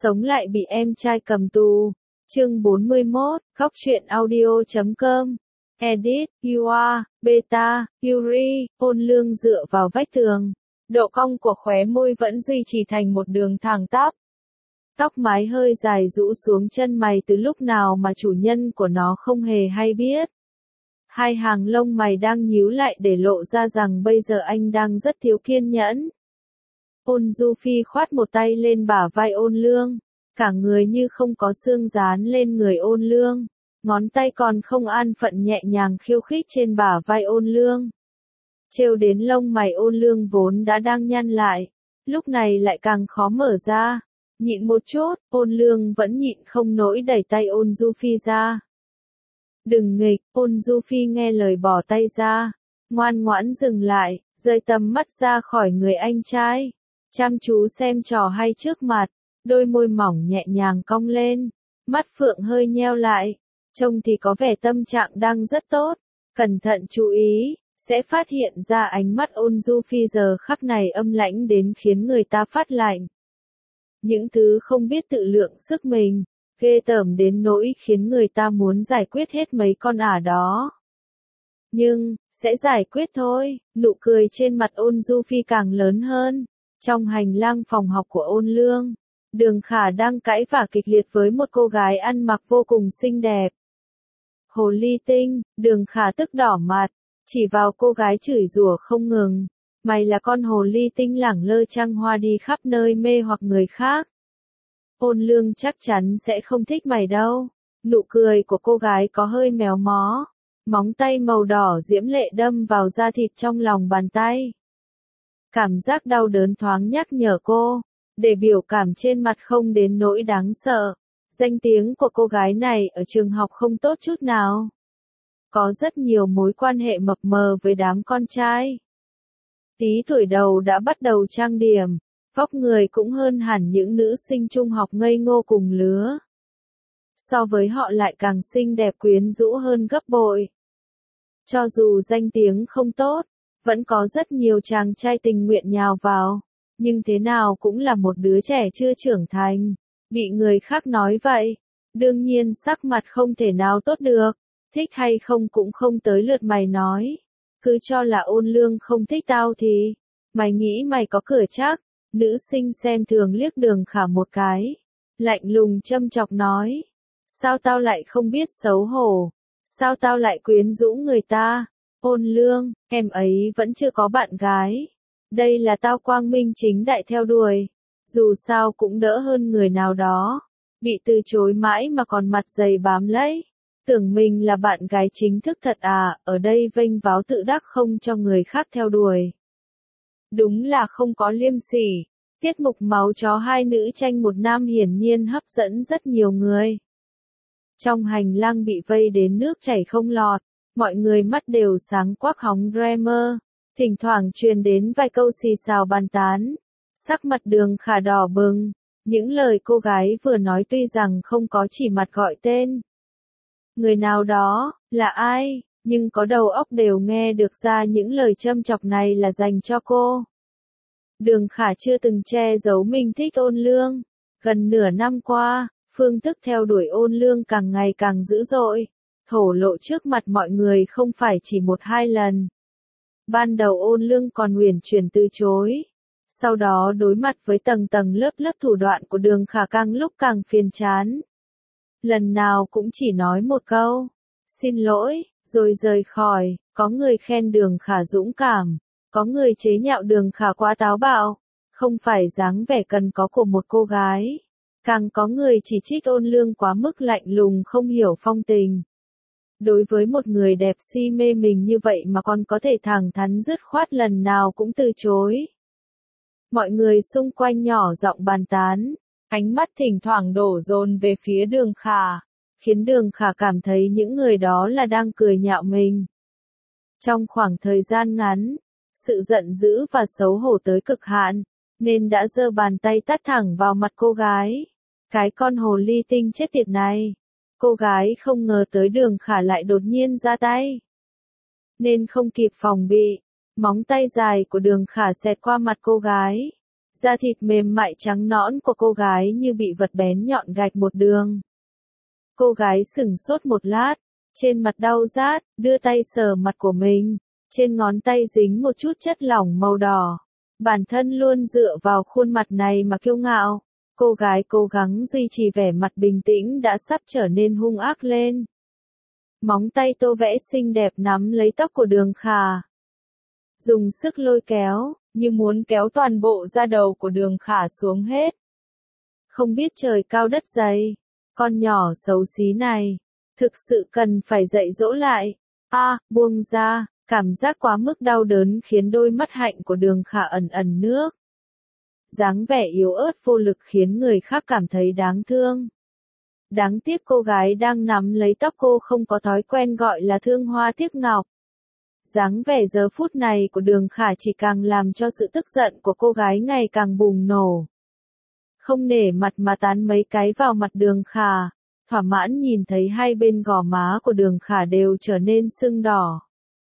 Sống lại bị em trai cầm tù. Chương 41, Góc truyện audio.com. Edit, UA, Beta, Yuri, Ôn Lương dựa vào vách tường. Độ cong của khóe môi vẫn duy trì thành một đường thẳng tắp. Tóc mái hơi dài rũ xuống chân mày từ lúc nào mà chủ nhân của nó không hề hay biết. Hai hàng lông mày đang nhíu lại để lộ ra rằng bây giờ anh đang rất thiếu kiên nhẫn. Ôn Du Phi khoát một tay lên bả vai Ôn Lương, cả người như không có xương dán lên người Ôn Lương, ngón tay còn không an phận nhẹ nhàng khiêu khích trên bả vai Ôn Lương. Trêu đến lông mày Ôn Lương vốn đã đang nhăn lại, lúc này lại càng khó mở ra. Nhịn một chút, Ôn Lương vẫn nhịn không nổi đẩy tay Ôn Du Phi ra. Đừng nghịch, Ôn Du Phi nghe lời bỏ tay ra, ngoan ngoãn dừng lại, rời tầm mắt ra khỏi người anh trai, chăm chú xem trò hay trước mặt, đôi môi mỏng nhẹ nhàng cong lên, mắt phượng hơi nheo lại, trông thì có vẻ tâm trạng đang rất tốt, cẩn thận chú ý, sẽ phát hiện ra ánh mắt Ôn Du Phi giờ khắc này âm lãnh đến khiến người ta phát lạnh. Những thứ không biết tự lượng sức mình, ghê tởm đến nỗi khiến người ta muốn giải quyết hết mấy con ả đó. Nhưng, sẽ giải quyết thôi, nụ cười trên mặt Ôn Du Phi càng lớn hơn. Trong hành lang phòng học của Ôn Lương, Đường Khả đang cãi vã kịch liệt với một cô gái ăn mặc vô cùng xinh đẹp. Hồ ly tinh, Đường Khả tức đỏ mặt, chỉ vào cô gái chửi rủa không ngừng. Mày là con hồ ly tinh lẳng lơ trăng hoa đi khắp nơi mê hoặc người khác. Ôn Lương chắc chắn sẽ không thích mày đâu. Nụ cười của cô gái có hơi méo mó. Móng tay màu đỏ diễm lệ đâm vào da thịt trong lòng bàn tay. Cảm giác đau đớn thoáng nhắc nhở cô, để biểu cảm trên mặt không đến nỗi đáng sợ. Danh tiếng của cô gái này ở trường học không tốt chút nào. Có rất nhiều mối quan hệ mập mờ với đám con trai. Tí tuổi đầu đã bắt đầu trang điểm, vóc người cũng hơn hẳn những nữ sinh trung học ngây ngô cùng lứa. So với họ lại càng xinh đẹp quyến rũ hơn gấp bội. Cho dù danh tiếng không tốt, vẫn có rất nhiều chàng trai tình nguyện nhào vào, nhưng thế nào cũng là một đứa trẻ chưa trưởng thành, bị người khác nói vậy, đương nhiên sắc mặt không thể nào tốt được, thích hay không cũng không tới lượt mày nói, cứ cho là Ôn Lương không thích tao thì, mày nghĩ mày có cửa chắc, nữ sinh xem thường liếc Đường Khả một cái, lạnh lùng châm chọc nói, sao tao lại không biết xấu hổ, sao tao lại quyến rũ người ta. Ôn Lương, em ấy vẫn chưa có bạn gái. Đây là tao quang minh chính đại theo đuổi. Dù sao cũng đỡ hơn người nào đó. Bị từ chối mãi mà còn mặt dày bám lấy. Tưởng mình là bạn gái chính thức thật à, ở đây vênh váo tự đắc không cho người khác theo đuổi. Đúng là không có liêm sỉ. Tiết mục máu chó hai nữ tranh một nam hiển nhiên hấp dẫn rất nhiều người. Trong hành lang bị vây đến nước chảy không lọt. Mọi người mắt đều sáng quắc hóng drama, thỉnh thoảng truyền đến vài câu xì xào bàn tán. Sắc mặt Đường Khả đỏ bừng, những lời cô gái vừa nói tuy rằng không có chỉ mặt gọi tên. Người nào đó, là ai, nhưng có đầu óc đều nghe được ra những lời châm chọc này là dành cho cô. Đường Khả chưa từng che giấu mình thích Ôn Lương. Gần nửa năm qua, phương thức theo đuổi Ôn Lương càng ngày càng dữ dội. Thổ lộ trước mặt mọi người không phải chỉ một hai lần. Ban đầu Ôn Lương còn uyển chuyển từ chối. Sau đó đối mặt với tầng tầng lớp lớp thủ đoạn của Đường Khả càng lúc càng phiền chán. Lần nào cũng chỉ nói một câu, xin lỗi, rồi rời khỏi, có người khen Đường Khả dũng cảm, có người chế nhạo Đường Khả quá táo bạo, không phải dáng vẻ cần có của một cô gái. Càng có người chỉ trích Ôn Lương quá mức lạnh lùng không hiểu phong tình. Đối với một người đẹp si mê mình như vậy mà còn có thể thẳng thắn dứt khoát lần nào cũng từ chối. Mọi người xung quanh nhỏ giọng bàn tán, ánh mắt thỉnh thoảng đổ dồn về phía Đường Khả, khiến Đường Khả cảm thấy những người đó là đang cười nhạo mình. Trong khoảng thời gian ngắn, sự giận dữ và xấu hổ tới cực hạn, nên đã giơ bàn tay tát thẳng vào mặt cô gái. Cái con hồ ly tinh chết tiệt này. Cô gái không ngờ tới Đường Khả lại đột nhiên ra tay. Nên không kịp phòng bị, móng tay dài của Đường Khả xẹt qua mặt cô gái. Da thịt mềm mại trắng nõn của cô gái như bị vật bén nhọn gạch một đường. Cô gái sửng sốt một lát, trên mặt đau rát, đưa tay sờ mặt của mình, trên ngón tay dính một chút chất lỏng màu đỏ. Bản thân luôn dựa vào khuôn mặt này mà kiêu ngạo. Cô gái cố gắng duy trì vẻ mặt bình tĩnh đã sắp trở nên hung ác lên. Móng tay tô vẽ xinh đẹp nắm lấy tóc của Đường Khả. Dùng sức lôi kéo, như muốn kéo toàn bộ da đầu của Đường Khả xuống hết. Không biết trời cao đất dày, con nhỏ xấu xí này, thực sự cần phải dạy dỗ lại. Buông ra, cảm giác quá mức đau đớn khiến đôi mắt hạnh của Đường Khả ẩn ẩn nước. Dáng vẻ yếu ớt vô lực khiến người khác cảm thấy đáng thương. Đáng tiếc cô gái đang nắm lấy tóc cô không có thói quen gọi là thương hoa tiếc ngọc. Dáng vẻ giờ phút này của Đường Khả chỉ càng làm cho sự tức giận của cô gái ngày càng bùng nổ. Không nể mặt mà tán mấy cái vào mặt Đường Khả, thỏa mãn nhìn thấy hai bên gò má của Đường Khả đều trở nên sưng đỏ.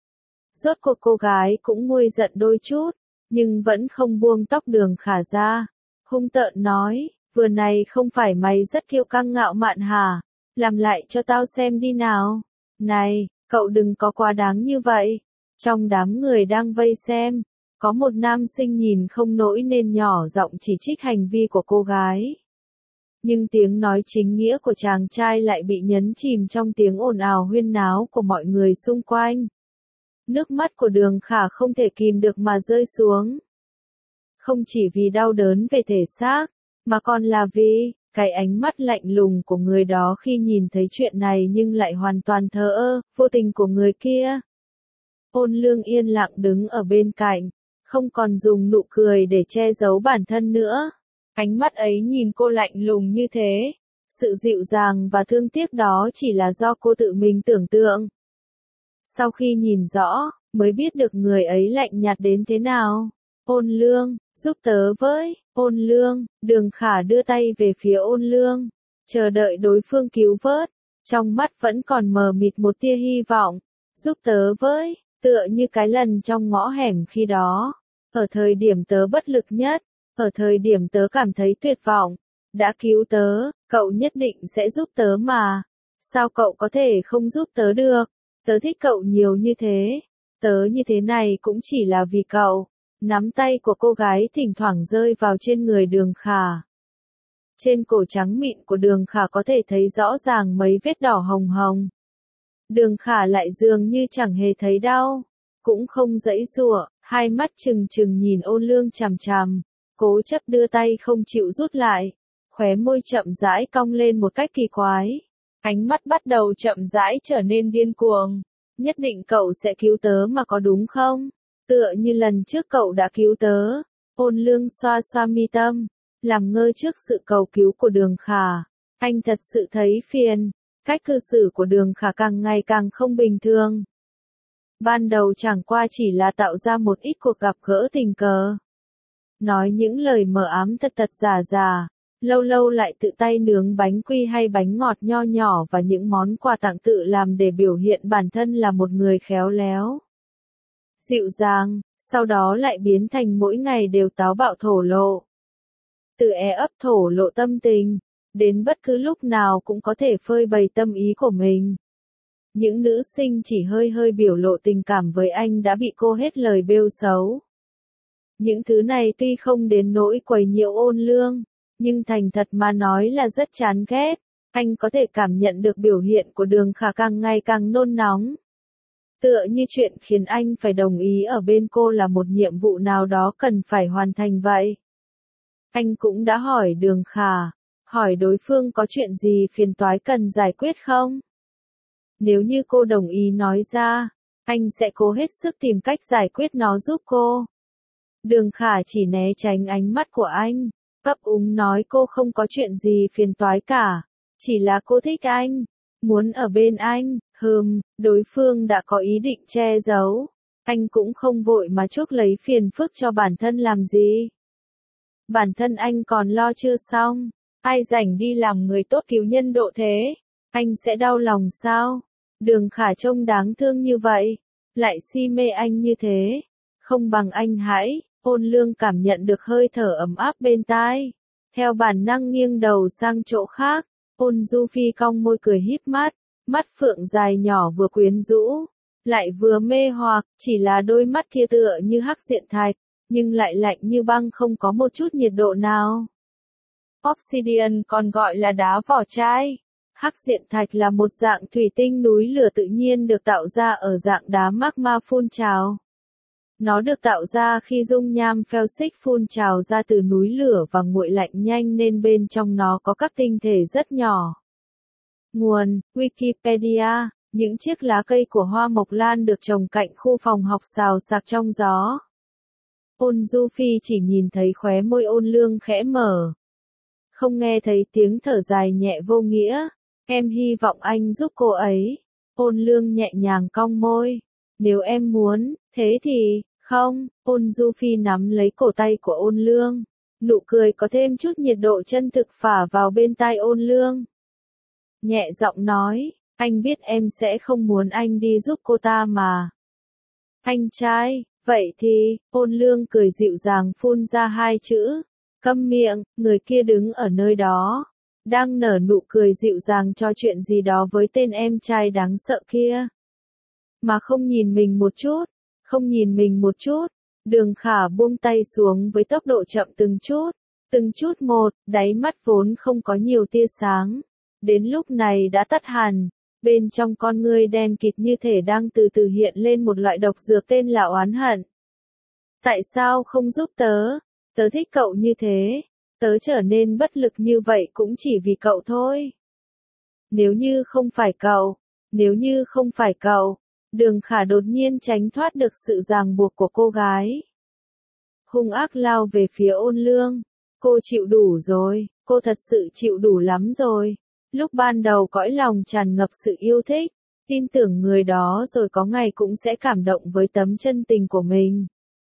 Rốt cuộc cô gái cũng nguôi giận đôi chút, nhưng vẫn không buông tóc Đường Khả ra. Hung tợn nói, vừa này không phải mày rất kiêu căng ngạo mạn hả? Làm lại cho tao xem đi nào. Này, cậu đừng có quá đáng như vậy. Trong đám người đang vây xem, có một nam sinh nhìn không nổi nên nhỏ giọng chỉ trích hành vi của cô gái. Nhưng tiếng nói chính nghĩa của chàng trai lại bị nhấn chìm trong tiếng ồn ào huyên náo của mọi người xung quanh. Nước mắt của Đường Khả không thể kìm được mà rơi xuống. Không chỉ vì đau đớn về thể xác, mà còn là vì cái ánh mắt lạnh lùng của người đó khi nhìn thấy chuyện này nhưng lại hoàn toàn thờ ơ, vô tình của người kia. Ôn Lương yên lặng đứng ở bên cạnh, không còn dùng nụ cười để che giấu bản thân nữa. Ánh mắt ấy nhìn cô lạnh lùng như thế. Sự dịu dàng và thương tiếc đó chỉ là do cô tự mình tưởng tượng. Sau khi nhìn rõ, mới biết được người ấy lạnh nhạt đến thế nào. Ôn Lương, giúp tớ với. Ôn Lương, Đường Khả đưa tay về phía Ôn Lương, chờ đợi đối phương cứu vớt. Trong mắt vẫn còn mờ mịt một tia hy vọng. Giúp tớ với, tựa như cái lần trong ngõ hẻm khi đó. Ở thời điểm tớ bất lực nhất, ở thời điểm tớ cảm thấy tuyệt vọng, đã cứu tớ, cậu nhất định sẽ giúp tớ mà. Sao cậu có thể không giúp tớ được? Tớ thích cậu nhiều như thế. Tớ như thế này cũng chỉ là vì cậu. Nắm tay của cô gái thỉnh thoảng rơi vào trên người Đường Khả. Trên cổ trắng mịn của Đường Khả có thể thấy rõ ràng mấy vết đỏ hồng hồng. Đường Khả lại dường như chẳng hề thấy đau, cũng không giãy giụa, hai mắt trừng trừng nhìn Ôn Lương chằm chằm, cố chấp đưa tay không chịu rút lại, khóe môi chậm rãi cong lên một cách kỳ quái. Ánh mắt bắt đầu chậm rãi trở nên điên cuồng. Nhất định cậu sẽ cứu tớ mà có đúng không? Tựa như lần trước cậu đã cứu tớ. Ôn Lương xoa xoa mi tâm, làm ngơ trước sự cầu cứu của Đường Khả. Anh thật sự thấy phiền. Cách cư xử của Đường Khả càng ngày càng không bình thường. Ban đầu chẳng qua chỉ là tạo ra một ít cuộc gặp gỡ tình cờ. Nói những lời mờ ám thật thật giả giả. Lâu lâu lại tự tay nướng bánh quy hay bánh ngọt nho nhỏ và những món quà tặng tự làm để biểu hiện bản thân là một người khéo léo, dịu dàng, sau đó lại biến thành mỗi ngày đều táo bạo thổ lộ. Từ ấp thổ lộ tâm tình, đến bất cứ lúc nào cũng có thể phơi bày tâm ý của mình. Những nữ sinh chỉ hơi hơi biểu lộ tình cảm với anh đã bị cô hết lời bêu xấu. Những thứ này tuy không đến nỗi quấy nhiễu Ôn Lương, nhưng thành thật mà nói là rất chán ghét. Anh có thể cảm nhận được biểu hiện của Đường Khả càng ngày càng nôn nóng. Tựa như chuyện khiến anh phải đồng ý ở bên cô là một nhiệm vụ nào đó cần phải hoàn thành vậy. Anh cũng đã hỏi Đường Khả, hỏi đối phương có chuyện gì phiền toái cần giải quyết không? Nếu như cô đồng ý nói ra, anh sẽ cố hết sức tìm cách giải quyết nó giúp cô. Đường Khả chỉ né tránh ánh mắt của anh, ấp úng nói cô không có chuyện gì phiền toái cả, chỉ là cô thích anh, muốn ở bên anh. Đối phương đã có ý định che giấu, anh cũng không vội mà chuốc lấy phiền phức cho bản thân làm gì. Bản thân anh còn lo chưa xong, ai rảnh đi làm người tốt cứu nhân độ thế, anh sẽ đau lòng sao? Đường Khả trông đáng thương như vậy, lại si mê anh như thế, không bằng anh hãy. Ôn Lương cảm nhận được hơi thở ấm áp bên tai. Theo bản năng nghiêng đầu sang chỗ khác, Ôn Du Phi cong môi cười híp mắt, mắt phượng dài nhỏ vừa quyến rũ, lại vừa mê hoặc, chỉ là đôi mắt kia tựa như hắc diện thạch, nhưng lại lạnh như băng không có một chút nhiệt độ nào. Obsidian còn gọi là đá vỏ chai. Hắc diện thạch là một dạng thủy tinh núi lửa tự nhiên được tạo ra ở dạng đá magma phun trào. Nó được tạo ra khi dung nham phèo xích phun trào ra từ núi lửa và nguội lạnh nhanh nên bên trong nó có các tinh thể rất nhỏ. Nguồn: Wikipedia. Những chiếc lá cây của hoa mộc lan được trồng cạnh khu phòng học xào xạc trong gió. Ôn Du Phi chỉ nhìn thấy khóe môi Ôn Lương khẽ mở. Không nghe thấy tiếng thở dài nhẹ vô nghĩa. Em hy vọng anh giúp cô ấy. Ôn Lương nhẹ nhàng cong môi. Nếu em muốn, thế thì, không. Ôn Du Phi nắm lấy cổ tay của Ôn Lương. Nụ cười có thêm chút nhiệt độ chân thực phả vào bên tai Ôn Lương. Nhẹ giọng nói, anh biết em sẽ không muốn anh đi giúp cô ta mà. Anh trai, vậy thì, Ôn Lương cười dịu dàng phun ra hai chữ. Câm miệng, người kia đứng ở nơi đó. Đang nở nụ cười dịu dàng cho chuyện gì đó với tên em trai đáng sợ kia. Mà không nhìn mình một chút, không nhìn mình một chút. Đường Khả buông tay xuống với tốc độ chậm từng chút một, đáy mắt vốn không có nhiều tia sáng. Đến lúc này đã tắt hẳn, bên trong con ngươi đen kịt như thể đang từ từ hiện lên một loại độc dược tên là oán hận. Tại sao không giúp tớ? Tớ thích cậu như thế. Tớ trở nên bất lực như vậy cũng chỉ vì cậu thôi. Nếu như không phải cậu, Đường Khả đột nhiên tránh thoát được sự ràng buộc của cô gái. Hung ác lao về phía Ôn Lương. Cô chịu đủ rồi, cô thật sự chịu đủ lắm rồi. Lúc ban đầu cõi lòng tràn ngập sự yêu thích, tin tưởng người đó rồi có ngày cũng sẽ cảm động với tấm chân tình của mình.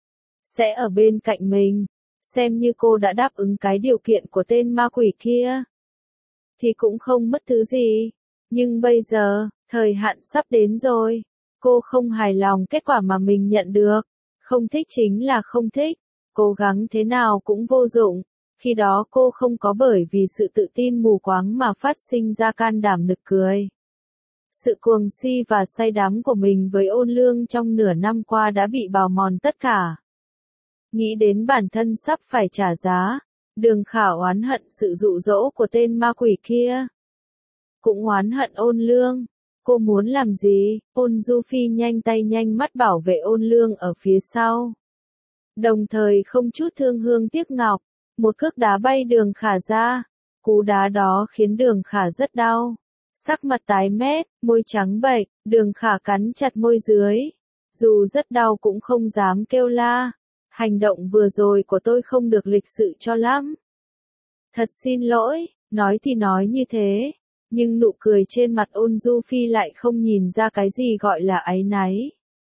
Sẽ ở bên cạnh mình, xem như cô đã đáp ứng cái điều kiện của tên ma quỷ kia. Thì cũng không mất thứ gì. Nhưng bây giờ, thời hạn sắp đến rồi. Cô không hài lòng kết quả mà mình nhận được. Không thích chính là không thích. Cố gắng thế nào cũng vô dụng. Khi đó cô không có bởi vì sự tự tin mù quáng mà phát sinh ra can đảm nực cười. Sự cuồng si và say đắm của mình với Ôn Lương trong nửa năm qua đã bị bào mòn tất cả. Nghĩ đến bản thân sắp phải trả giá, Đường Khả oán hận sự dụ dỗ của tên ma quỷ kia. Cũng oán hận Ôn Lương. Cô muốn làm gì? Ôn Du Phi nhanh tay nhanh mắt bảo vệ Ôn Lương ở phía sau. Đồng thời không chút thương hương tiếc ngọc, một cước đá bay Đường Khả ra. Cú đá đó khiến Đường Khả rất đau. Sắc mặt tái mét, môi trắng bệch, Đường Khả cắn chặt môi dưới. Dù rất đau cũng không dám kêu la. Hành động vừa rồi của tôi không được lịch sự cho lắm. Thật xin lỗi, nói thì nói như thế. Nhưng nụ cười trên mặt Ôn Du Phi lại không nhìn ra cái gì gọi là áy náy.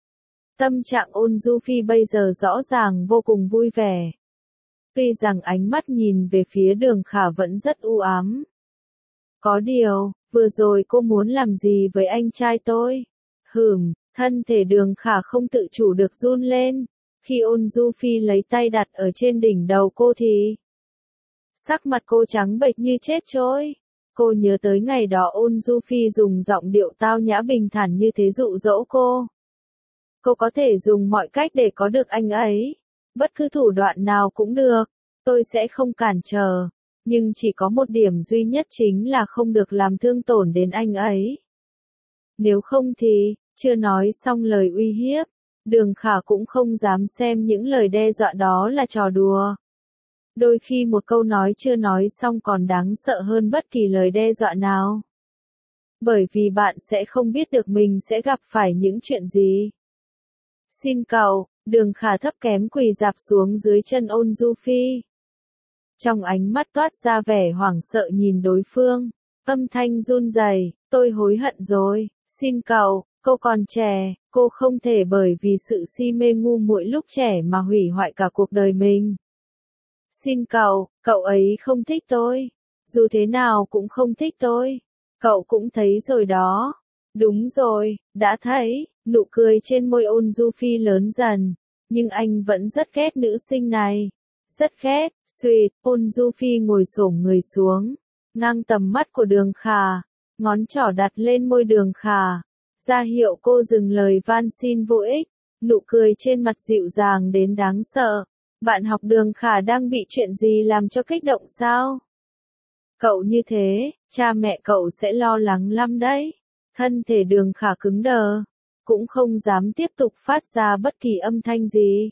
Tâm trạng Ôn Du Phi bây giờ rõ ràng vô cùng vui vẻ. Tuy rằng ánh mắt nhìn về phía Đường Khả vẫn rất u ám. Có điều, vừa rồi cô muốn làm gì với anh trai tôi? Thân thể Đường Khả không tự chủ được run lên. Khi Ôn Du Phi lấy tay đặt ở trên đỉnh đầu cô thì sắc mặt cô trắng bệch như chết trôi. Cô nhớ tới ngày đó Ôn Du Phi dùng giọng điệu tao nhã bình thản như thế dụ dỗ cô. Cô có thể dùng mọi cách để có được anh ấy. Bất cứ thủ đoạn nào cũng được. Tôi sẽ không cản trở. Nhưng chỉ có một điểm duy nhất chính là không được làm thương tổn đến anh ấy. Nếu không thì, chưa nói xong lời uy hiếp. Đường Khả cũng không dám xem những lời đe dọa đó là trò đùa. Đôi khi một câu nói chưa nói xong còn đáng sợ hơn bất kỳ lời đe dọa nào. Bởi vì bạn sẽ không biết được mình sẽ gặp phải những chuyện gì. Xin cậu, Đường Khả thấp kém quỳ rạp xuống dưới chân Ôn Du Phi. Trong ánh mắt toát ra vẻ hoảng sợ nhìn đối phương. Âm thanh run rẩy, tôi hối hận rồi, xin cậu. Cô còn trẻ, cô không thể bởi vì sự si mê ngu muội lúc trẻ mà hủy hoại cả cuộc đời mình. Xin cậu ấy không thích tôi. Dù thế nào cũng không thích tôi. Cậu cũng thấy rồi đó. Đúng rồi, đã thấy, nụ cười trên môi Ôn Du Phi lớn dần. Nhưng anh vẫn rất ghét nữ sinh này. Rất ghét, Sweet, Ôn Du Phi ngồi xổm người xuống, ngang tầm mắt của Đường Khả, ngón trỏ đặt lên môi Đường Khả, ra hiệu cô dừng lời van xin vô ích, nụ cười trên mặt dịu dàng đến đáng sợ. Bạn học Đường Khả đang bị chuyện gì làm cho kích động sao? Cậu như thế, cha mẹ cậu sẽ lo lắng lắm đấy. Thân thể Đường Khả cứng đờ, cũng không dám tiếp tục phát ra bất kỳ âm thanh gì.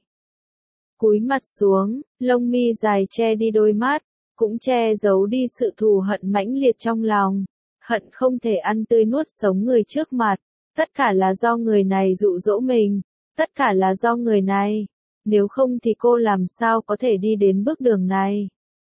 Cúi mặt xuống, lông mi dài che đi đôi mắt, cũng che giấu đi sự thù hận mãnh liệt trong lòng. Hận không thể ăn tươi nuốt sống người trước mặt. Tất cả là do người này dụ dỗ mình. Tất cả là do người này. Nếu không thì cô làm sao có thể đi đến bước đường này.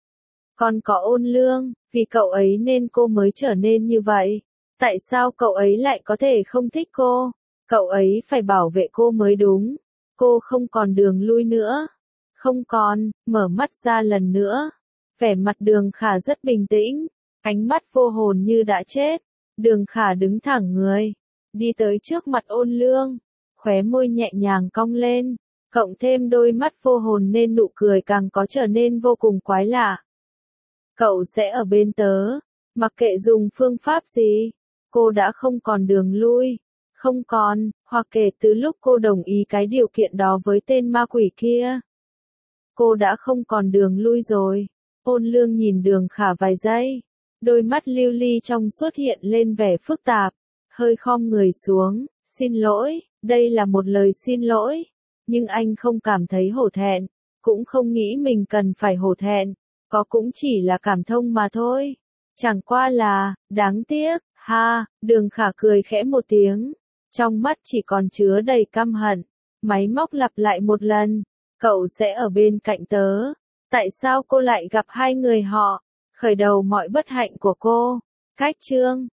Còn có Ôn Lương, vì cậu ấy nên cô mới trở nên như vậy. Tại sao cậu ấy lại có thể không thích cô? Cậu ấy phải bảo vệ cô mới đúng. Cô không còn đường lui nữa. Không còn, mở mắt ra lần nữa. Vẻ mặt Đường Khả rất bình tĩnh, ánh mắt vô hồn như đã chết. Đường Khả đứng thẳng người, đi tới trước mặt Ôn Lương, khóe môi nhẹ nhàng cong lên, cộng thêm đôi mắt vô hồn nên nụ cười càng có trở nên vô cùng quái lạ. Cậu sẽ ở bên tớ, mặc kệ dùng phương pháp gì, cô đã không còn đường lui. Không còn, hoặc kể từ lúc cô đồng ý cái điều kiện đó với tên ma quỷ kia. Cô đã không còn đường lui rồi. Ôn Lương nhìn Đường Khả vài giây. Đôi mắt lưu ly trong suốt hiện lên vẻ phức tạp. Hơi khom người xuống. Xin lỗi, đây là một lời xin lỗi. Nhưng anh không cảm thấy hổ thẹn. Cũng không nghĩ mình cần phải hổ thẹn. Có cũng chỉ là cảm thông mà thôi. Chẳng qua là, đáng tiếc, ha, Đường Khả cười khẽ một tiếng. Trong mắt chỉ còn chứa đầy căm hận. Máy móc lặp lại một lần. Cậu sẽ ở bên cạnh tớ. Tại sao cô lại gặp hai người họ? Khởi đầu mọi bất hạnh của cô. Cách chương